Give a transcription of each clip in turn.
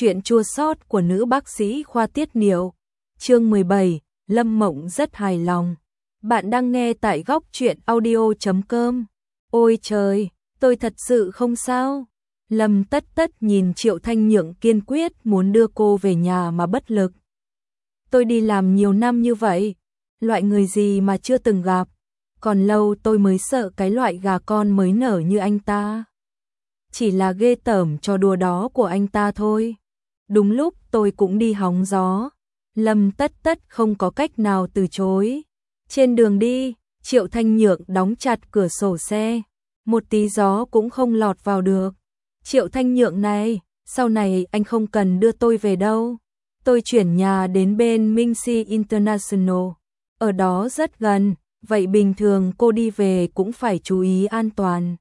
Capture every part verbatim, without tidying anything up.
Chuyện chua xót của nữ bác sĩ khoa tiết niệu. Chương mười bảy, Lâm Mộng rất hài lòng. Bạn đang nghe tại góc truyện audio chấm com. Ôi trời, tôi thật sự không sao. Lâm Tất Tất nhìn Triệu Thanh Nhượng kiên quyết muốn đưa cô về nhà mà bất lực. Tôi đi làm nhiều năm như vậy, loại người gì mà chưa từng gặp, còn lâu tôi mới sợ cái loại gà con mới nở như anh ta. Chỉ là ghê tởm trò đùa đó của anh ta thôi. Đúng lúc tôi cũng đi hóng gió, Lâm Tất Tất không có cách nào từ chối. Trên đường đi, Triệu Thanh Nhượng đóng chặt cửa sổ xe, một tí gió cũng không lọt vào được. Triệu Thanh Nhượng này, sau này anh không cần đưa tôi về đâu. Tôi chuyển nhà đến bên Minxi International, ở đó rất gần, vậy bình thường cô đi về cũng phải chú ý an toàn.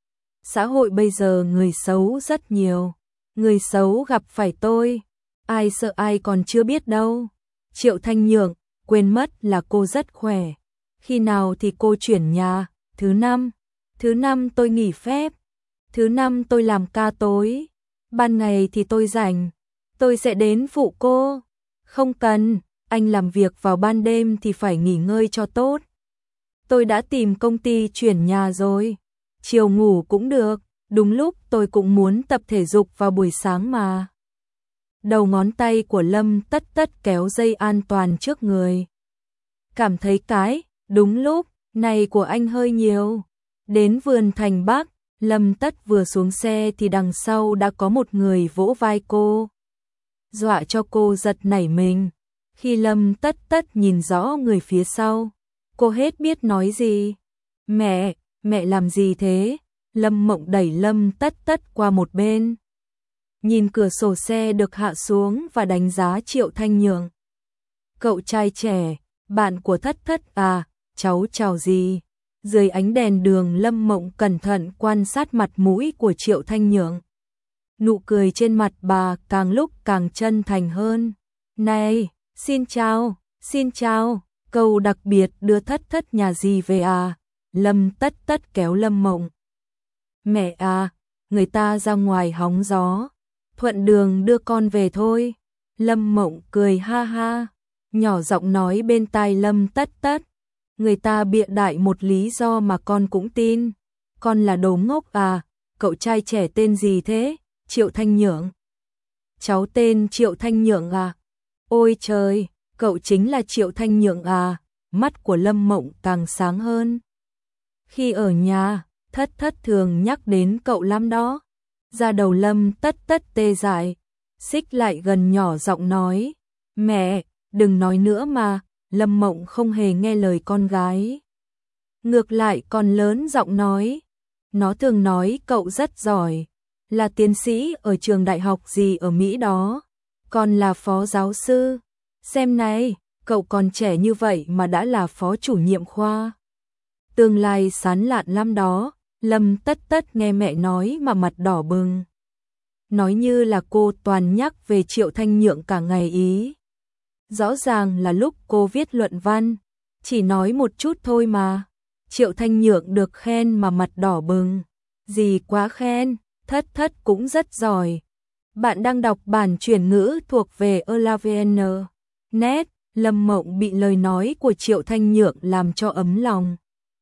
Xã hội bây giờ người xấu rất nhiều, người xấu gặp phải tôi, ai sợ ai còn chưa biết đâu. Triệu Thanh Nhượng, quên mất là cô rất khỏe. Khi nào thì cô chuyển nhà? Thứ năm. Thứ năm tôi nghỉ phép. Thứ năm tôi làm ca tối. Ban ngày thì tôi rảnh, tôi sẽ đến phụ cô. Không cần, anh làm việc vào ban đêm thì phải nghỉ ngơi cho tốt. Tôi đã tìm công ty chuyển nhà rồi. Chiều ngủ cũng được, đúng lúc tôi cũng muốn tập thể dục vào buổi sáng mà. Đầu ngón tay của Lâm Tất Tất kéo dây an toàn trước người. Cảm thấy cái, đúng lúc, này của anh hơi nhiều. Đến vườn Thành Bắc, Lâm Tất vừa xuống xe thì đằng sau đã có một người vỗ vai cô, dọa cho cô giật nảy mình. Khi Lâm Tất Tất nhìn rõ người phía sau, cô hết biết nói gì. Mẹ, mẹ làm gì thế? Lâm Mộng đẩy Lâm Tất Tất qua một bên, nhìn cửa sổ xe được hạ xuống và đánh giá Triệu Thanh Nhượng. Cậu trai trẻ, bạn của Thất Thất à, cháu chào gì? Dưới ánh đèn đường, Lâm Mộng cẩn thận quan sát mặt mũi của Triệu Thanh Nhượng. Nụ cười trên mặt bà càng lúc càng chân thành hơn. Này, xin chào, xin chào, câu đặc biệt đưa Thất Thất nhà gì về à? Lâm Tất Tất kéo Lâm Mộng. Mẹ à, người ta ra ngoài hóng gió, thuận đường đưa con về thôi. Lâm Mộng cười ha ha, nhỏ giọng nói bên tai Lâm Tất Tất. Người ta bịa đại một lý do mà con cũng tin. Con là đồ ngốc à? Cậu trai trẻ tên gì thế? Triệu Thanh Nhượng. Cháu tên Triệu Thanh Nhượng à? Ôi trời, cậu chính là Triệu Thanh Nhượng à? Mắt của Lâm Mộng càng sáng hơn. Khi ở nhà, Thất Thất thường nhắc đến cậu lắm đó. Da đầu Lâm Tất Tất tê dại, xích lại gần nhỏ giọng nói. Mẹ, đừng nói nữa mà. Lâm Mộng không hề nghe lời con gái, ngược lại còn lớn giọng nói. Nó thường nói cậu rất giỏi, là tiến sĩ ở trường đại học gì ở Mỹ đó, còn là phó giáo sư. Xem này, cậu còn trẻ như vậy mà đã là phó chủ nhiệm khoa. Tương lai sáng lạn lắm đó. Lâm Tất Tất nghe mẹ nói mà mặt đỏ bừng. Nói như là cô toàn nhắc về Triệu Thanh Nhượng cả ngày ý. Rõ ràng là lúc cô viết luận văn, chỉ nói một chút thôi mà. Triệu Thanh Nhượng được khen mà mặt đỏ bừng. Gì quá khen, Thất Thất cũng rất giỏi. Bạn đang đọc bản chuyển ngữ thuộc về Elavn. Net, Lâm Mộng bị lời nói của Triệu Thanh Nhượng làm cho ấm lòng.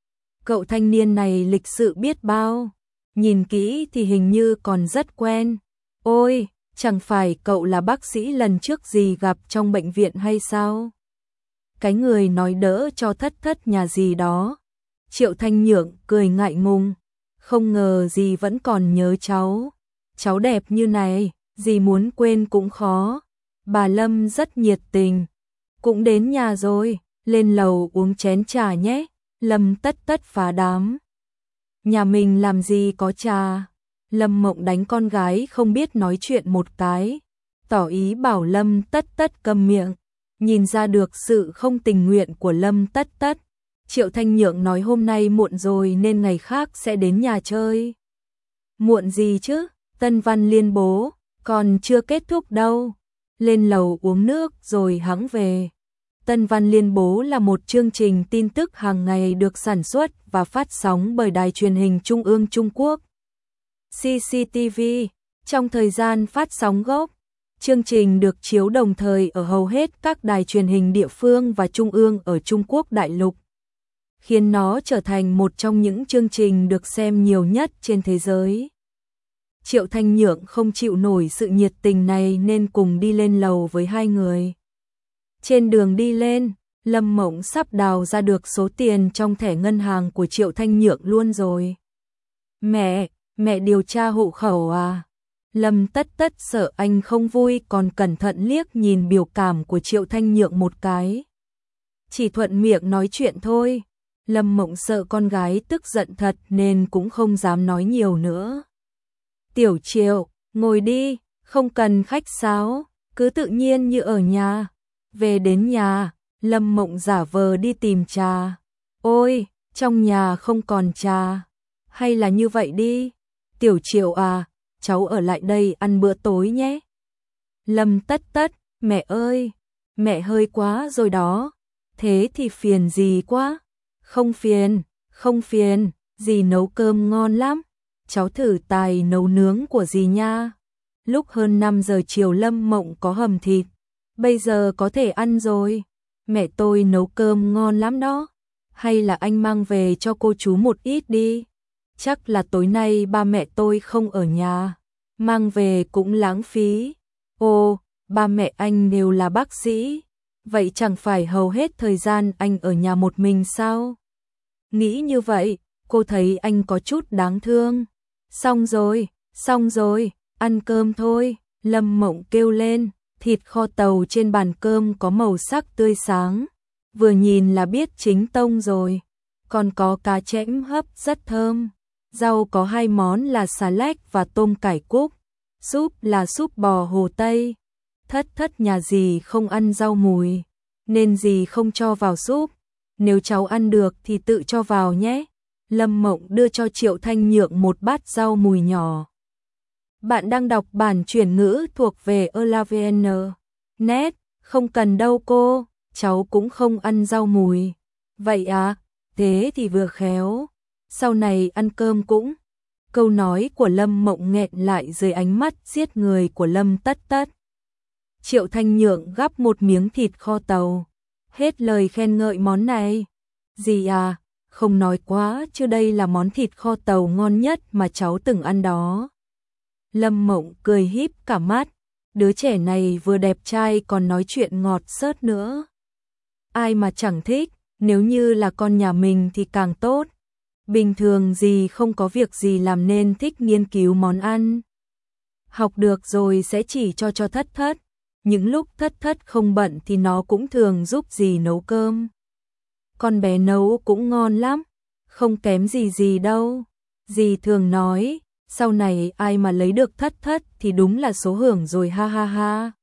Cậu thanh niên này lịch sự biết bao, nhìn kỹ thì hình như còn rất quen. Ôi, chẳng phải cậu là bác sĩ lần trước gì gặp trong bệnh viện hay sao? Cái người nói đỡ cho Thất Thất nhà gì đó. Triệu Thanh Nhượng cười ngại ngùng, không ngờ dì vẫn còn nhớ cháu. Cháu đẹp như này, dì muốn quên cũng khó. Bà Lâm rất nhiệt tình. Cũng đến nhà rồi, lên lầu uống chén trà nhé. Lâm Tất Tất phá đám. Nhà mình làm gì có trà. Lâm Mộng đánh con gái không biết nói chuyện một cái, tỏ ý bảo Lâm Tất Tất câm miệng. Nhìn ra được sự không tình nguyện của Lâm Tất Tất, Triệu Thanh Nhượng nói hôm nay muộn rồi nên ngày khác sẽ đến nhà chơi. Muộn gì chứ, Tân Văn Liên bố, còn chưa kết thúc đâu. Lên lầu uống nước rồi hẵng về. Tân Văn Liên bố là một chương trình tin tức hàng ngày được sản xuất và phát sóng bởi Đài Truyền hình Trung ương Trung Quốc, xê xê tê vê. Trong thời gian phát sóng gốc, Chương trình được chiếu đồng thời ở hầu hết các đài truyền hình địa phương và trung ương ở Trung Quốc đại lục, khiến nó trở thành một trong những chương trình được xem nhiều nhất trên thế giới. Triệu Thanh Nhượng không chịu nổi sự nhiệt tình này nên cùng đi lên lầu với hai người. Trên đường đi lên, Lâm Mộng sắp đào ra được số tiền trong thẻ ngân hàng của Triệu Thanh Nhượng luôn rồi. Mẹ, mẹ điều tra hộ khẩu à? Lâm Tất Tất sợ anh không vui còn cẩn thận liếc nhìn biểu cảm của Triệu Thanh Nhượng một cái. Chỉ thuận miệng nói chuyện thôi. Lâm Mộng sợ con gái tức giận thật nên cũng không dám nói nhiều nữa. Tiểu Triệu, ngồi đi, không cần khách sáo, cứ tự nhiên như ở nhà. Về đến nhà, Lâm Mộng giả vờ đi tìm trà. Ôi, trong nhà không còn trà. Hay là như vậy đi. Tiểu Triệu à, cháu ở lại đây ăn bữa tối nhé. Lâm Tất Tất, mẹ ơi, mẹ hơi quá rồi đó. Thế thì phiền gì quá. Không phiền, không phiền, dì nấu cơm ngon lắm. Cháu thử tài nấu nướng của dì nha. Lúc hơn năm giờ chiều Lâm Mộng có hầm thịt. Bây giờ có thể ăn rồi. Mẹ tôi nấu cơm ngon lắm đó. Hay là anh mang về cho cô chú một ít đi. Chắc là tối nay ba mẹ tôi không ở nhà. Mang về cũng lãng phí. Ồ, ba mẹ anh đều là bác sĩ. Vậy chẳng phải hầu hết thời gian anh ở nhà một mình sao? Nghĩ như vậy, cô thấy anh có chút đáng thương. Xong rồi, xong rồi, ăn cơm thôi. Lâm Mộng kêu lên, thịt kho tàu trên bàn cơm có màu sắc tươi sáng. Vừa nhìn là biết chính tông rồi. Còn có cá chẽm hấp rất thơm. Rau có hai món là xà lách và tôm cải cúc. Súp là súp bò Hồ Tây. Thất thất nhà dì không ăn rau mùi, nên dì không cho vào súp. Nếu cháu ăn được thì tự cho vào nhé. Lâm Mộng đưa cho Triệu Thanh Nhượng một bát rau mùi nhỏ. Bạn đang đọc bản chuyển ngữ thuộc về Elavn. Net, không cần đâu cô, cháu cũng không ăn rau mùi. Vậy à, thế thì vừa khéo. Sau này ăn cơm cũng. Câu nói của Lâm Mộng nghẹn lại dưới ánh mắt giết người của Lâm Tất Tất. Triệu Thanh Nhượng gắp một miếng thịt kho tàu. Hết lời khen ngợi món này. Dì à, không nói quá chứ đây là món thịt kho tàu ngon nhất mà cháu từng ăn đó. Lâm Mộng cười híp cả mắt. Đứa trẻ này vừa đẹp trai còn nói chuyện ngọt xớt nữa. Ai mà chẳng thích, nếu như là con nhà mình thì càng tốt. Bình thường dì không có việc gì làm nên thích nghiên cứu món ăn. Học được rồi sẽ chỉ cho cho Thất Thất. Những lúc Thất Thất không bận thì nó cũng thường giúp dì nấu cơm. Con bé nấu cũng ngon lắm, không kém gì gì đâu. Dì thường nói, sau này ai mà lấy được Thất Thất thì đúng là số hưởng rồi ha ha ha.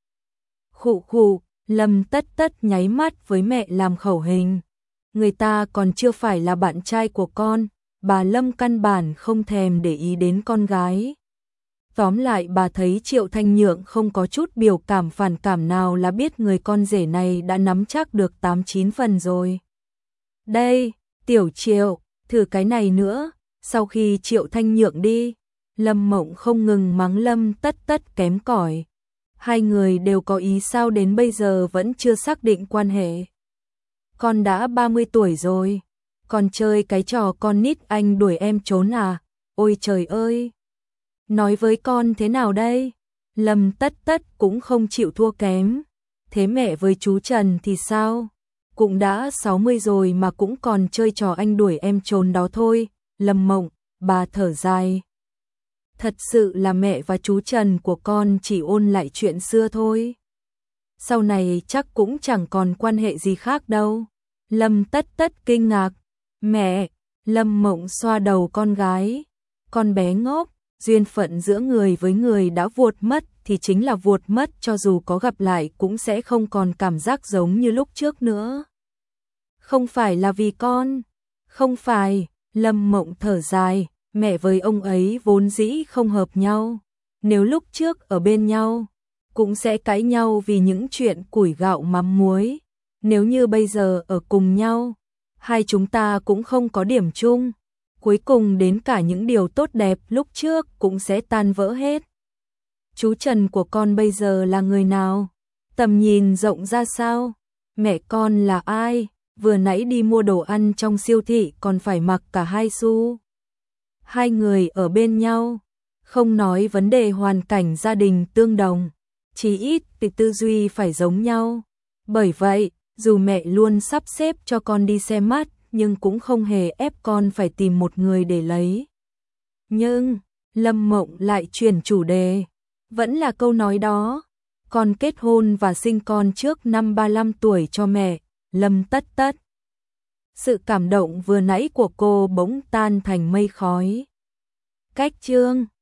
Khụ khụ, Lâm Tất Tất nháy mắt với mẹ làm khẩu hình. Người ta còn chưa phải là bạn trai của con, bà Lâm căn bản không thèm để ý đến con gái. Tóm lại bà thấy Triệu Thanh Nhượng không có chút biểu cảm phản cảm nào là biết người con rể này đã nắm chắc được tám chín phần rồi. Đây, Tiểu Triệu, thử cái này nữa. Sau khi Triệu Thanh Nhượng đi, Lâm Mộng không ngừng mắng Lâm Tất Tất kém cỏi. Hai người đều có ý sao đến bây giờ vẫn chưa xác định quan hệ. Con đã ba mươi tuổi rồi, còn chơi cái trò con nít anh đuổi em trốn à? Ôi trời ơi! Nói với con thế nào đây? Lâm Tất Tất cũng không chịu thua kém. Thế mẹ với chú Trần thì sao? Cũng đã sáu mươi rồi mà cũng còn chơi trò anh đuổi em trốn đó thôi. Lâm Mộng, bà thở dài. Thật sự là mẹ và chú Trần của con chỉ ôn lại chuyện xưa thôi. Sau này chắc cũng chẳng còn quan hệ gì khác đâu. Lâm Tất Tất kinh ngạc. Mẹ, Lâm Mộng xoa đầu con gái. Con bé ngốc, duyên phận giữa người với người đã vuột mất thì chính là vuột mất, cho dù có gặp lại cũng sẽ không còn cảm giác giống như lúc trước nữa. Không phải là vì con, không phải. Lâm Mộng thở dài, mẹ với ông ấy vốn dĩ không hợp nhau. Nếu lúc trước ở bên nhau, cũng sẽ cãi nhau vì những chuyện củi gạo mắm muối. Nếu như bây giờ ở cùng nhau, hai chúng ta cũng không có điểm chung. Cuối cùng đến cả những điều tốt đẹp lúc trước cũng sẽ tan vỡ hết. Chú Trần của con bây giờ là người nào? Tầm nhìn rộng ra sao? Mẹ con là ai? Vừa nãy đi mua đồ ăn trong siêu thị còn phải mặc cả hai xu. Hai người ở bên nhau, không nói vấn đề hoàn cảnh gia đình tương đồng, chí ít thì tư duy phải giống nhau. Bởi vậy, dù mẹ luôn sắp xếp cho con đi xem mắt, nhưng cũng không hề ép con phải tìm một người để lấy. Nhưng, Lâm Mộng lại chuyển chủ đề. Vẫn là câu nói đó, con kết hôn và sinh con trước năm ba mươi lăm tuổi cho mẹ, Lâm Tất Tất. Sự cảm động vừa nãy của cô bỗng tan thành mây khói. Cách chương